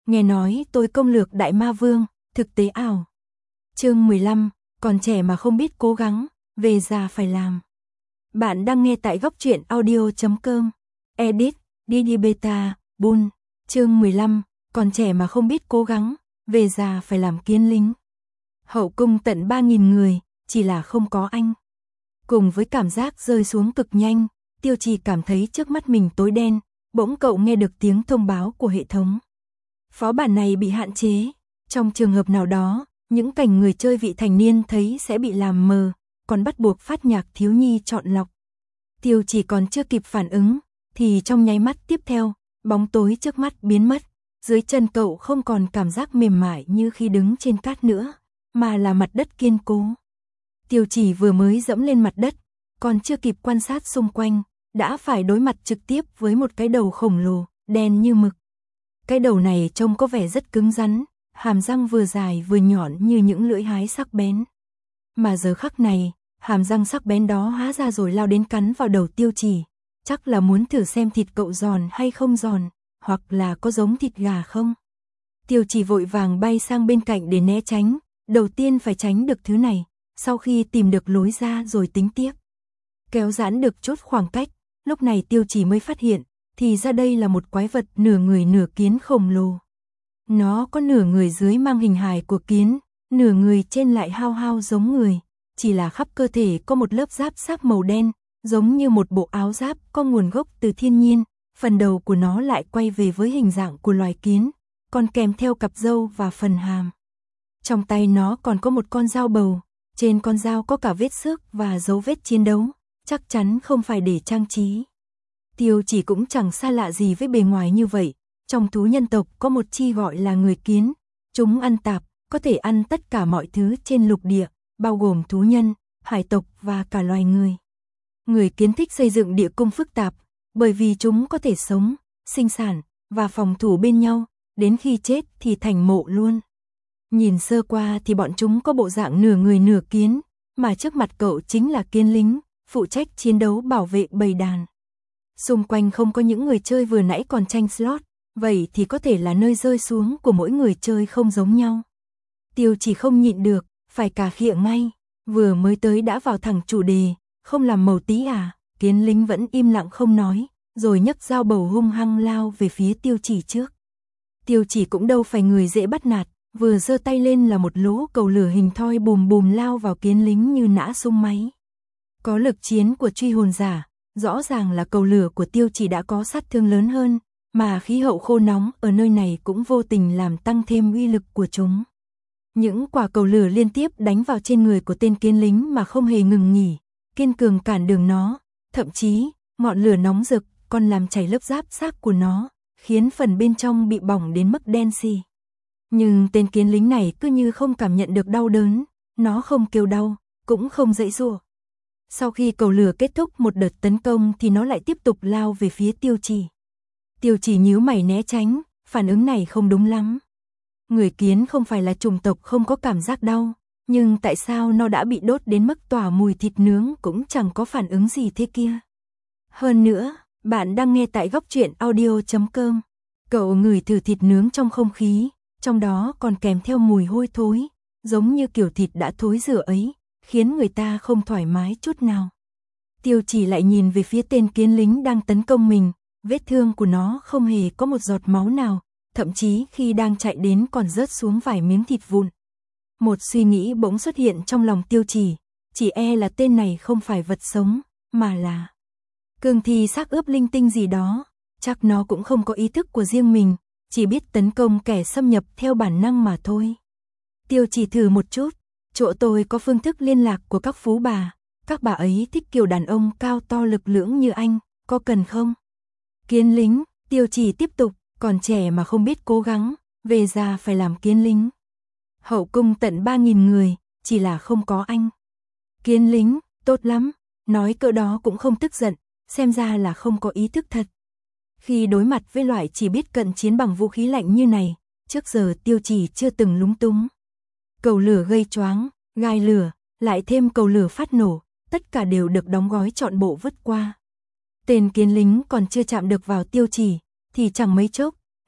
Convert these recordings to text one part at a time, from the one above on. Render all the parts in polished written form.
nghe nói tôi công lược Đại Ma Vương, thực tế ảo. Chương 15, còn trẻ mà không biết cố gắng, về già phải làm. Bạn đang nghe tại góc truyện audio.com. Edit, Didi Beta, Bun. Chương 15, còn trẻ mà không biết cố gắng, về già phải làm kiến lính. Hậu cung tận 3.000 người, chỉ là không có anh. Cùng với cảm giác rơi xuống cực nhanh, Tiêu Trì cảm thấy trước mắt mình tối đen, bỗng cậu nghe được tiếng thông báo của hệ thống. Phó bản này bị hạn chế, trong trường hợp nào đó, những cảnh người chơi vị thành niên thấy sẽ bị làm mờ, còn bắt buộc phát nhạc thiếu nhi chọn lọc. Tiêu Trì còn chưa kịp phản ứng, thì trong nháy mắt tiếp theo, bóng tối trước mắt biến mất, dưới chân cậu không còn cảm giác mềm mại như khi đứng trên cát nữa, mà là mặt đất kiên cố. Tiêu Trì vừa mới dẫm lên mặt đất, còn chưa kịp quan sát xung quanh, đã phải đối mặt trực tiếp với một cái đầu khổng lồ, đen như mực. Cái đầu này trông có vẻ rất cứng rắn, hàm răng vừa dài vừa nhọn như những lưỡi hái sắc bén. Mà giờ khắc này, hàm răng sắc bén đó hóa ra rồi lao đến cắn vào đầu Tiêu Trì, chắc là muốn thử xem thịt cậu giòn hay không giòn, hoặc là có giống thịt gà không. Tiêu Trì vội vàng bay sang bên cạnh để né tránh, đầu tiên phải tránh được thứ này, sau khi tìm được lối ra rồi tính tiếp. Kéo giãn được chốt khoảng cách, lúc này Tiêu Trì mới phát hiện, thì ra đây là một quái vật nửa người nửa kiến khổng lồ. Nó có nửa người dưới mang hình hài của kiến, nửa người trên lại hao hao giống người, chỉ là khắp cơ thể có một lớp giáp xác màu đen, giống như một bộ áo giáp có nguồn gốc từ thiên nhiên, phần đầu của nó lại quay về với hình dạng của loài kiến, còn kèm theo cặp râu và phần hàm. Trong tay nó còn có một con dao bầu, trên con dao có cả vết xước và dấu vết chiến đấu, chắc chắn không phải để trang trí. Tiêu Trì cũng chẳng xa lạ gì với bề ngoài như vậy, trong thú nhân tộc có một chi gọi là người kiến, chúng ăn tạp, có thể ăn tất cả mọi thứ trên lục địa, bao gồm thú nhân, hải tộc và cả loài người. Người kiến thích xây dựng địa cung phức tạp, bởi vì chúng có thể sống, sinh sản và phòng thủ bên nhau, đến khi chết thì thành mộ luôn. Nhìn sơ qua thì bọn chúng có bộ dạng nửa người nửa kiến, mà trước mặt cậu chính là kiến lính, phụ trách chiến đấu bảo vệ bầy đàn. Xung quanh không có những người chơi vừa nãy còn tranh slot, vậy thì có thể là nơi rơi xuống của mỗi người chơi không giống nhau. Tiêu Trì không nhịn được, phải cà khịa ngay, vừa mới tới đã vào thẳng chủ đề, không làm màu tí à, kiến lính vẫn im lặng không nói, rồi nhấc dao bầu hung hăng lao về phía Tiêu Trì trước. Tiêu Trì cũng đâu phải người dễ bắt nạt, vừa giơ tay lên là một lỗ cầu lửa hình thoi bùm bùm lao vào kiến lính như nã súng máy. Có lực chiến của truy hồn giả, rõ ràng là cầu lửa của Tiêu Trì đã có sát thương lớn hơn, mà khí hậu khô nóng ở nơi này cũng vô tình làm tăng thêm uy lực của chúng. Những quả cầu lửa liên tiếp đánh vào trên người của tên kiến lính mà không hề ngừng nghỉ, kiên cường cản đường nó, thậm chí, ngọn lửa nóng rực còn làm chảy lớp giáp xác của nó, khiến phần bên trong bị bỏng đến mức đen xì. Nhưng tên kiến lính này cứ như không cảm nhận được đau đớn, nó không kêu đau, cũng không giãy giụa. Sau khi cầu lửa kết thúc một đợt tấn công thì nó lại tiếp tục lao về phía Tiêu Trì. Tiêu Trì nhíu mày né tránh, phản ứng này không đúng lắm. Người kiến không phải là chủng tộc không có cảm giác đau, nhưng tại sao nó đã bị đốt đến mức tỏa mùi thịt nướng cũng chẳng có phản ứng gì thế kia. Hơn nữa, bạn đang nghe tại góc truyện audio.com. Cậu ngửi thử thịt nướng trong không khí, trong đó còn kèm theo mùi hôi thối, giống như kiểu thịt đã thối rữa ấy, khiến người ta không thoải mái chút nào. Tiêu Trì lại nhìn về phía tên kiến lính đang tấn công mình, vết thương của nó không hề có một giọt máu nào, thậm chí khi đang chạy đến còn rớt xuống vài miếng thịt vụn. Một suy nghĩ bỗng xuất hiện trong lòng Tiêu Trì, chỉ e là tên này không phải vật sống, mà là cương thi xác ướp linh tinh gì đó, chắc nó cũng không có ý thức của riêng mình, chỉ biết tấn công kẻ xâm nhập theo bản năng mà thôi. Tiêu Trì thử một chút, chỗ tôi có phương thức liên lạc của các phú bà, các bà ấy thích kiểu đàn ông cao to lực lưỡng như anh, có cần không? Kiến lính, Tiêu Trì tiếp tục, còn trẻ mà không biết cố gắng, về già phải làm kiến lính. Hậu cung tận 3.000 người, chỉ là không có anh. Kiến lính, tốt lắm, nói cỡ đó cũng không tức giận, xem ra là không có ý thức thật. Khi đối mặt với loại chỉ biết cận chiến bằng vũ khí lạnh như này, trước giờ Tiêu Trì chưa từng lúng túng. Cầu lửa gây choáng, gai lửa, lại thêm cầu lửa phát nổ, tất cả đều được đóng gói trọn bộ vứt qua. Tên kiến lính còn chưa chạm được vào Tiêu Trì, thì chẳng mấy chốc,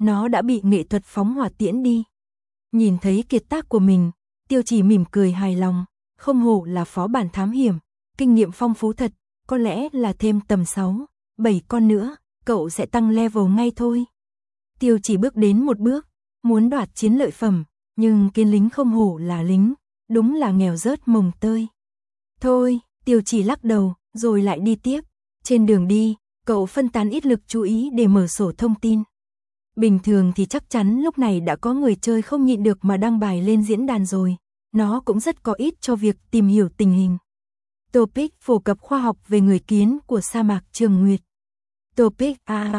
nó đã bị nghệ thuật phóng hỏa tiễn đi. Nhìn thấy kiệt tác của mình, Tiêu Chỉ mỉm cười hài lòng, không hổ là phó bản thám hiểm, kinh nghiệm phong phú thật, có lẽ là thêm tầm 6, 7 con nữa, cậu sẽ tăng level ngay thôi. Tiêu Chỉ bước đến một bước, muốn đoạt chiến lợi phẩm, nhưng kiến lính không hổ là lính, đúng là nghèo rớt mồng tơi. Thôi, Tiêu Chỉ lắc đầu, rồi lại đi tiếp. Trên đường đi, cậu phân tán ít lực chú ý để mở sổ thông tin. Bình thường thì chắc chắn lúc này đã có người chơi không nhịn được mà đăng bài lên diễn đàn rồi. Nó cũng rất có ích cho việc tìm hiểu tình hình. Topic phổ cập khoa học về người kiến của sa mạc Trường Nguyệt. Topic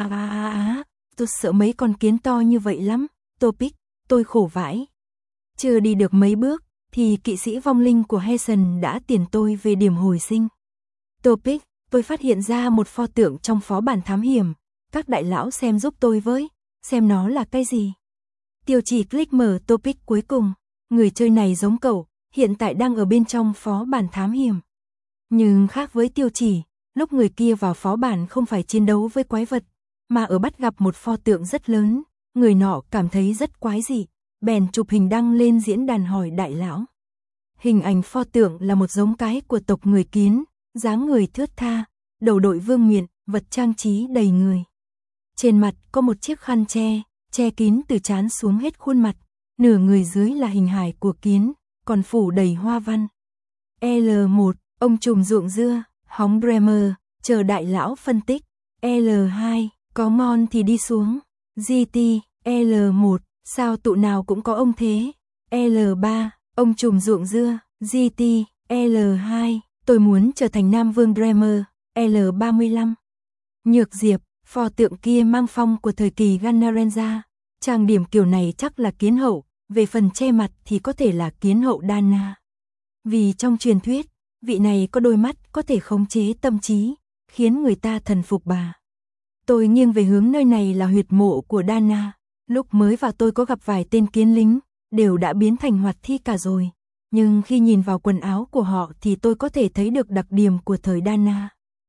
tôi sợ mấy con kiến to như vậy lắm. Topic, tôi khổ vãi. Chưa đi được mấy bước, thì kỵ sĩ vong linh của Hessen đã tiền tôi về điểm hồi sinh. Topic, tôi phát hiện ra một pho tượng trong phó bản thám hiểm. Các đại lão xem giúp tôi với, xem nó là cái gì. Tiêu Chỉ click mở topic cuối cùng. Người chơi này giống cậu, hiện tại đang ở bên trong phó bản thám hiểm. Nhưng khác với Tiêu Chỉ, lúc người kia vào phó bản không phải chiến đấu với quái vật, mà ở bắt gặp một pho tượng rất lớn, người nọ cảm thấy rất quái dị, bèn chụp hình đăng lên diễn đàn hỏi đại lão. Hình ảnh pho tượng là một giống cái của tộc người kiến, dáng người thướt tha, đầu đội vương miện, vật trang trí đầy người. Trên mặt có một chiếc khăn che kín từ trán xuống hết khuôn mặt, nửa người dưới là hình hài của kiến, còn phủ đầy hoa văn. L1, ông trùm ruộng dưa, hóng Bremer, chờ đại lão phân tích. L2, có ngon thì đi xuống. GT, L1, sao tụ nào cũng có ông thế. L3, ông trùm ruộng dưa, GT, L2, tôi muốn trở thành Nam Vương Bremer. L35, Nhược Diệp, pho tượng kia mang phong của thời kỳ Gannarenza. Trang điểm kiểu này chắc là kiến hậu, về phần che mặt thì có thể là kiến hậu Dana. Vì trong truyền thuyết, vị này có đôi mắt có thể khống chế tâm trí, khiến người ta thần phục bà. Tôi nghiêng về hướng nơi này là huyệt mộ của Dana. Lúc mới vào tôi có gặp vài tên kiến lính, đều đã biến thành hoạt thi cả rồi. Nhưng khi nhìn vào quần áo của họ thì tôi có thể thấy được đặc điểm của thời Dana.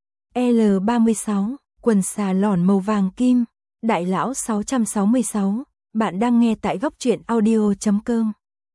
L36, quần xà lỏn màu vàng kim. Đại lão 666, bạn đang nghe tại góc truyện audio.com.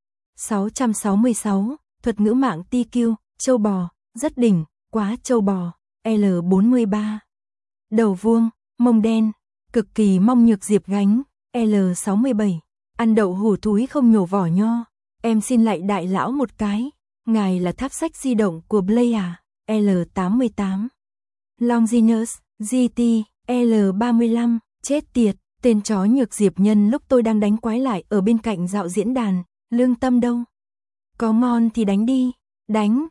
666, thuật ngữ mạng TQ, châu bò, rất đỉnh, quá châu bò. L43, đầu vuông, mông đen, cực kỳ mong Nhược Diệp gánh. L67, ăn đậu hủ thúi không nhổ vỏ nho. Em xin lại đại lão một cái, ngài là tháp sách di động của Play à? L88, Longinus, GT, L35, chết tiệt, tên chó Nhược Diệp nhân lúc tôi đang đánh quái lại ở bên cạnh dạo diễn đàn, lương tâm đâu? Có ngon thì đánh đi, đánh,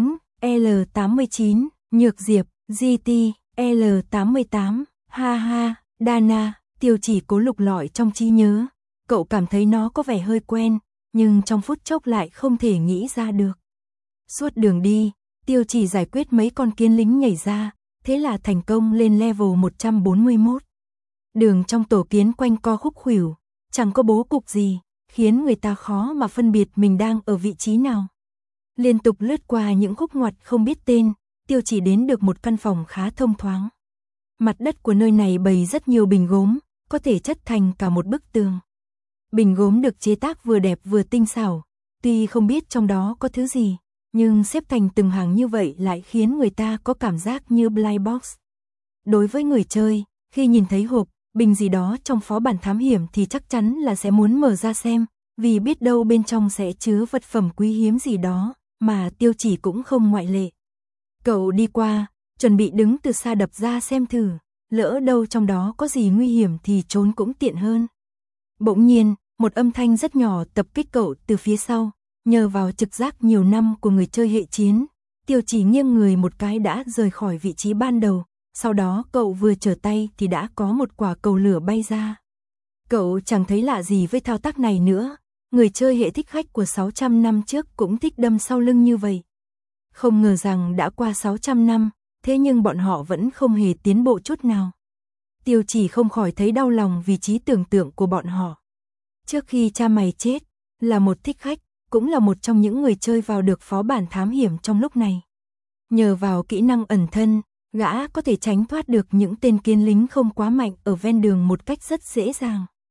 L89, Nhược Diệp, GT, L88, ha ha, Dana, Tiêu Chỉ cố lục lọi trong trí nhớ, cậu cảm thấy nó có vẻ hơi quen, nhưng trong phút chốc lại không thể nghĩ ra được. Suốt đường đi, Tiêu Chỉ giải quyết mấy con kiến lính nhảy ra, thế là thành công lên level 141. Đường trong tổ kiến quanh co khúc khuỷu, chẳng có bố cục gì, khiến người ta khó mà phân biệt mình đang ở vị trí nào. Liên tục lướt qua những khúc ngoặt không biết tên, Tiêu Chỉ đến được một căn phòng khá thông thoáng. Mặt đất của nơi này bày rất nhiều bình gốm, có thể chất thành cả một bức tường. Bình gốm được chế tác vừa đẹp vừa tinh xảo, tuy không biết trong đó có thứ gì, nhưng xếp thành từng hàng như vậy lại khiến người ta có cảm giác như blind box. Đối với người chơi, khi nhìn thấy hộp, bình gì đó trong phó bản thám hiểm thì chắc chắn là sẽ muốn mở ra xem, vì biết đâu bên trong sẽ chứa vật phẩm quý hiếm gì đó, mà Tiêu Chỉ cũng không ngoại lệ. Cậu đi qua, chuẩn bị đứng từ xa đập ra xem thử, lỡ đâu trong đó có gì nguy hiểm thì trốn cũng tiện hơn. Bỗng nhiên, một âm thanh rất nhỏ tập kích cậu từ phía sau, nhờ vào trực giác nhiều năm của người chơi hệ chiến, Tiêu Chỉ nghiêng người một cái đã rời khỏi vị trí ban đầu, sau đó cậu vừa trở tay thì đã có một quả cầu lửa bay ra. Cậu chẳng thấy lạ gì với thao tác này nữa, người chơi hệ thích khách của 600 năm trước cũng thích đâm sau lưng như vậy. Không ngờ rằng đã qua 600 năm, thế nhưng bọn họ vẫn không hề tiến bộ chút nào. Tiêu Chỉ không khỏi thấy đau lòng vì trí tưởng tượng của bọn họ. Trước khi cha mày chết, là một thích khách, cũng là một trong những người chơi vào được phó bản thám hiểm trong lúc này. Nhờ vào kỹ năng ẩn thân, gã có thể tránh thoát được những tên kiến lính không quá mạnh ở ven đường một cách rất dễ dàng.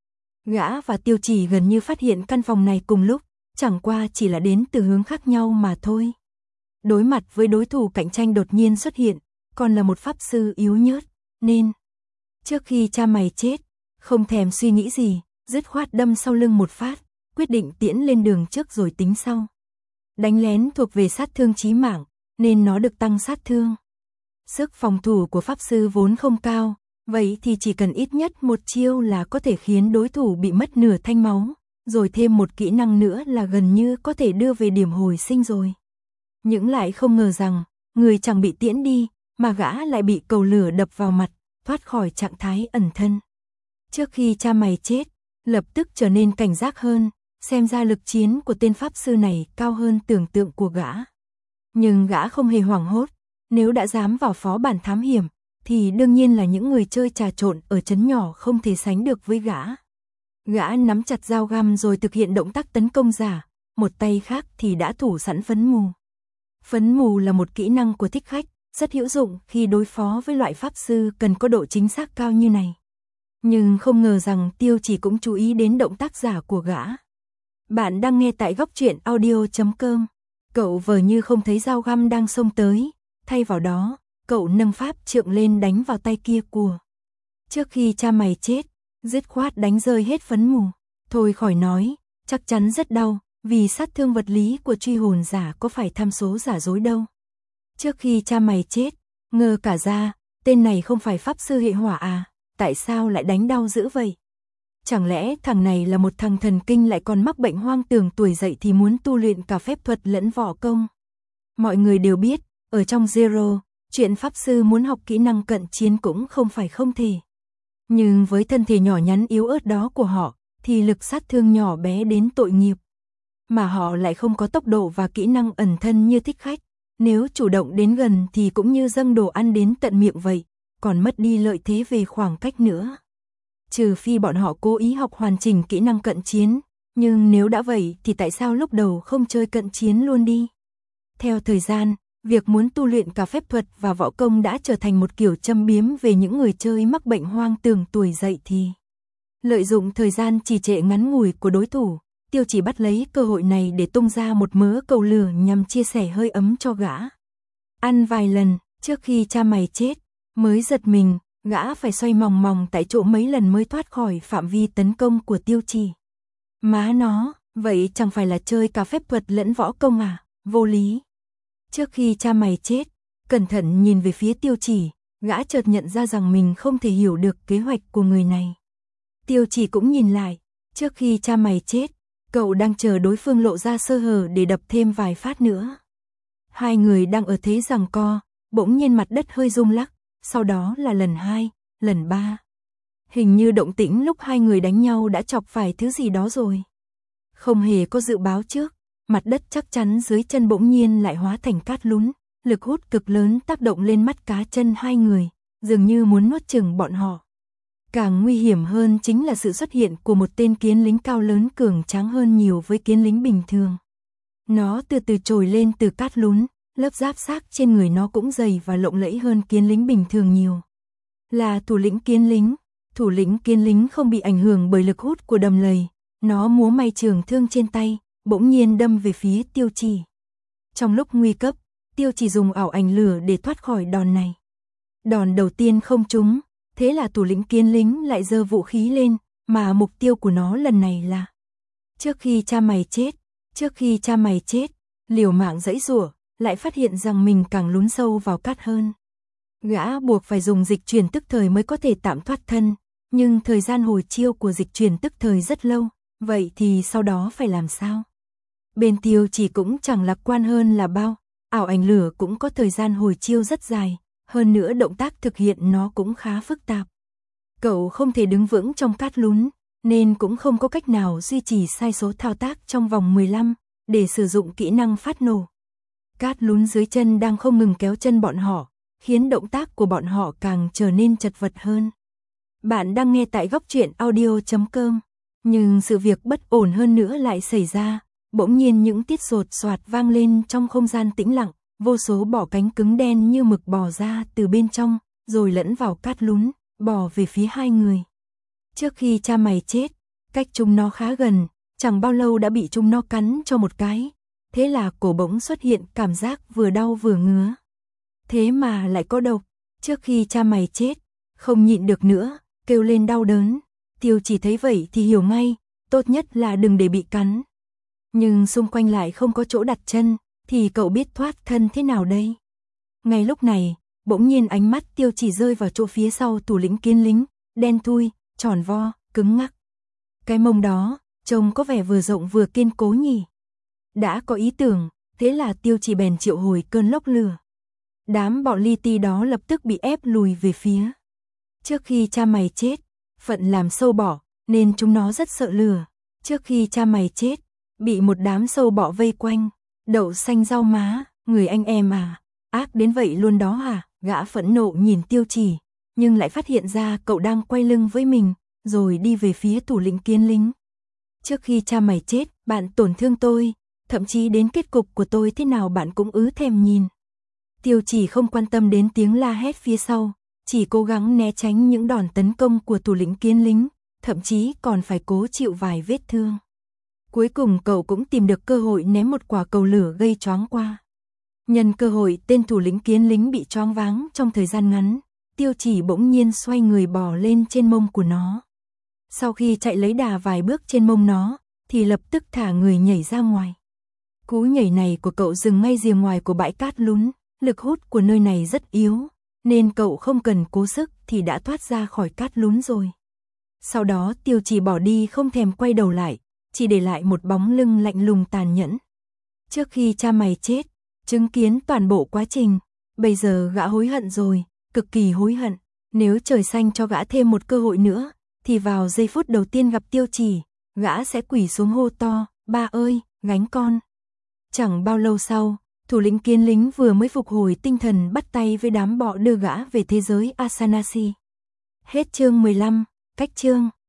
Gã và Tiêu Chỉ gần như phát hiện căn phòng này cùng lúc, chẳng qua chỉ là đến từ hướng khác nhau mà thôi. Đối mặt với đối thủ cạnh tranh đột nhiên xuất hiện, còn là một pháp sư yếu nhớt, nên trước khi cha mày chết, không thèm suy nghĩ gì, dứt khoát đâm sau lưng một phát, quyết định tiễn lên đường trước rồi tính sau. Đánh lén thuộc về sát thương chí mạng, nên nó được tăng sát thương. Sức phòng thủ của pháp sư vốn không cao, vậy thì chỉ cần ít nhất một chiêu là có thể khiến đối thủ bị mất nửa thanh máu, rồi thêm một kỹ năng nữa là gần như có thể đưa về điểm hồi sinh rồi. Nhưng lại không ngờ rằng, người chẳng bị tiễn đi, mà gã lại bị cầu lửa đập vào mặt, thoát khỏi trạng thái ẩn thân. Trước khi cha mày chết, lập tức trở nên cảnh giác hơn, xem ra lực chiến của tên pháp sư này cao hơn tưởng tượng của gã. Nhưng gã không hề hoảng hốt, nếu đã dám vào phó bản thám hiểm, thì đương nhiên là những người chơi trà trộn ở trấn nhỏ không thể sánh được với gã. Gã nắm chặt dao găm rồi thực hiện động tác tấn công giả, một tay khác thì đã thủ sẵn phấn mù. Phấn mù là một kỹ năng của thích khách, rất hữu dụng khi đối phó với loại pháp sư cần có độ chính xác cao như này. Nhưng không ngờ rằng Tiêu Chỉ cũng chú ý đến động tác giả của gã. Bạn đang nghe tại góc truyện audio.com. Cậu vờ như không thấy dao găm đang xông tới, thay vào đó, cậu nâng pháp trượng lên đánh vào tay kia của. Trước khi cha mày chết, dứt khoát đánh rơi hết phấn mù. Thôi khỏi nói, chắc chắn rất đau, vì sát thương vật lý của truy hồn giả có phải tham số giả dối đâu. Trước khi cha mày chết, ngờ cả ra, tên này không phải pháp sư hệ hỏa à, tại sao lại đánh đau dữ vậy? Chẳng lẽ thằng này là một thằng thần kinh lại còn mắc bệnh hoang tưởng tuổi dậy thì muốn tu luyện cả phép thuật lẫn võ công? Mọi người đều biết, ở trong Zero, chuyện pháp sư muốn học kỹ năng cận chiến cũng không phải không thể. Nhưng với thân thể nhỏ nhắn yếu ớt đó của họ, thì lực sát thương nhỏ bé đến tội nghiệp. Mà họ lại không có tốc độ và kỹ năng ẩn thân như thích khách. Nếu chủ động đến gần thì cũng như dâng đồ ăn đến tận miệng vậy, còn mất đi lợi thế về khoảng cách nữa. Trừ phi bọn họ cố ý học hoàn chỉnh kỹ năng cận chiến, nhưng nếu đã vậy thì tại sao lúc đầu không chơi cận chiến luôn đi? Theo thời gian, việc muốn tu luyện cả phép thuật và võ công đã trở thành một kiểu châm biếm về những người chơi mắc bệnh hoang tưởng tuổi dậy thì. Lợi dụng thời gian trì trệ ngắn ngủi của đối thủ, Tiêu Chỉ bắt lấy cơ hội này để tung ra một mớ cầu lửa nhằm chia sẻ hơi ấm cho gã. Ăn vài lần, trước khi cha mày chết, mới giật mình, gã phải xoay mòng mòng tại chỗ mấy lần mới thoát khỏi phạm vi tấn công của Tiêu Chỉ. Má nó, vậy chẳng phải là chơi cả phép thuật lẫn võ công à, vô lý. Trước khi cha mày chết, cẩn thận nhìn về phía Tiêu Chỉ, gã chợt nhận ra rằng mình không thể hiểu được kế hoạch của người này. Tiêu Chỉ cũng nhìn lại, trước khi cha mày chết, cậu đang chờ đối phương lộ ra sơ hở để đập thêm vài phát nữa. Hai người đang ở thế giằng co, bỗng nhiên mặt đất hơi rung lắc, sau đó là lần 2, lần 3. Hình như động tĩnh lúc hai người đánh nhau đã chọc phải thứ gì đó rồi. Không hề có dự báo trước, mặt đất chắc chắn dưới chân bỗng nhiên lại hóa thành cát lún, lực hút cực lớn tác động lên mắt cá chân hai người, dường như muốn nuốt chửng bọn họ. Càng nguy hiểm hơn chính là sự xuất hiện của một tên kiến lính cao lớn cường tráng hơn nhiều với kiến lính bình thường. Nó từ từ trồi lên từ cát lún, lớp giáp xác trên người nó cũng dày và lộng lẫy hơn kiến lính bình thường nhiều. Là thủ lĩnh kiến lính không bị ảnh hưởng bởi lực hút của đầm lầy, nó múa may trường thương trên tay, bỗng nhiên đâm về phía Tiêu Chỉ. Trong lúc nguy cấp, Tiêu Chỉ dùng ảo ảnh lửa để thoát khỏi đòn này. Đòn đầu tiên không trúng, thế là thủ lĩnh kiến lính lại giơ vũ khí lên, mà mục tiêu của nó lần này là trước khi cha mày chết, liều mạng giãy giụa, lại phát hiện rằng mình càng lún sâu vào cát hơn. Gã buộc phải dùng dịch chuyển tức thời mới có thể tạm thoát thân, nhưng thời gian hồi chiêu của dịch chuyển tức thời rất lâu, vậy thì sau đó phải làm sao? Bên Tiêu Chỉ cũng chẳng lạc quan hơn là bao, ảo ảnh lửa cũng có thời gian hồi chiêu rất dài, hơn nữa động tác thực hiện nó cũng khá phức tạp. Cậu không thể đứng vững trong cát lún, nên cũng không có cách nào duy trì sai số thao tác trong vòng 15, để sử dụng kỹ năng phát nổ. Cát lún dưới chân đang không ngừng kéo chân bọn họ, khiến động tác của bọn họ càng trở nên chật vật hơn. Bạn đang nghe tại góc truyện audio.com, nhưng sự việc bất ổn hơn nữa lại xảy ra, bỗng nhiên những tiết sột soạt vang lên trong không gian tĩnh lặng, vô số bọ cánh cứng đen như mực bò ra từ bên trong, rồi lẫn vào cát lún, bò về phía hai người. Trước khi cha mày chết, cách chúng nó khá gần, chẳng bao lâu đã bị chúng nó cắn cho một cái. Thế là cổ bỗng xuất hiện cảm giác vừa đau vừa ngứa. Thế mà lại có độc, trước khi cha mày chết, không nhịn được nữa, kêu lên đau đớn. Tiêu Chỉ thấy vậy thì hiểu ngay, tốt nhất là đừng để bị cắn. Nhưng xung quanh lại không có chỗ đặt chân, thì cậu biết thoát thân thế nào đây? Ngay lúc này, bỗng nhiên ánh mắt Tiêu Chỉ rơi vào chỗ phía sau thủ lĩnh Kiến Lính, đen thui, tròn vo, cứng ngắc. Cái mông đó, trông có vẻ vừa rộng vừa kiên cố nhỉ. Đã có ý tưởng, thế là Tiêu Chỉ bèn triệu hồi cơn lốc lửa. Đám bọn li ti đó lập tức bị ép lùi về phía. Trước khi cha mày chết, phận làm sâu bọ, nên chúng nó rất sợ lửa. Trước khi cha mày chết, bị một đám sâu bọ vây quanh. Đậu xanh rau má, người anh em à, ác đến vậy luôn đó à? Gã phẫn nộ nhìn Tiêu Chỉ, nhưng lại phát hiện ra cậu đang quay lưng với mình, rồi đi về phía thủ lĩnh Kiến Lính. Trước khi cha mày chết, bạn tổn thương tôi, thậm chí đến kết cục của tôi thế nào bạn cũng thèm nhìn. Tiêu Chỉ không quan tâm đến tiếng la hét phía sau, chỉ cố gắng né tránh những đòn tấn công của thủ lĩnh Kiến Lính, thậm chí còn phải cố chịu vài vết thương. Cuối cùng cậu cũng tìm được cơ hội ném một quả cầu lửa gây choáng qua. Nhân cơ hội tên thủ lĩnh Kiến Lính bị choáng váng trong thời gian ngắn, Tiêu Chỉ bỗng nhiên xoay người bò lên trên mông của nó. Sau khi chạy lấy đà vài bước trên mông nó, thì lập tức thả người nhảy ra ngoài. Cú nhảy này của cậu dừng ngay rìa ngoài của bãi cát lún, lực hút của nơi này rất yếu, nên cậu không cần cố sức thì đã thoát ra khỏi cát lún rồi. Sau đó Tiêu Chỉ bỏ đi không thèm quay đầu lại, chỉ để lại một bóng lưng lạnh lùng tàn nhẫn. Trước khi cha mày chết, chứng kiến toàn bộ quá trình, bây giờ gã hối hận rồi, cực kỳ hối hận. Nếu trời xanh cho gã thêm một cơ hội nữa, thì vào giây phút đầu tiên gặp Tiêu Chỉ, gã sẽ quỳ xuống hô to, ba ơi, gánh con. Chẳng bao lâu sau, thủ lĩnh Kiến Lính vừa mới phục hồi tinh thần bắt tay với đám bọ đưa gã về thế giới Asanasi. Hết chương 15, cách chương.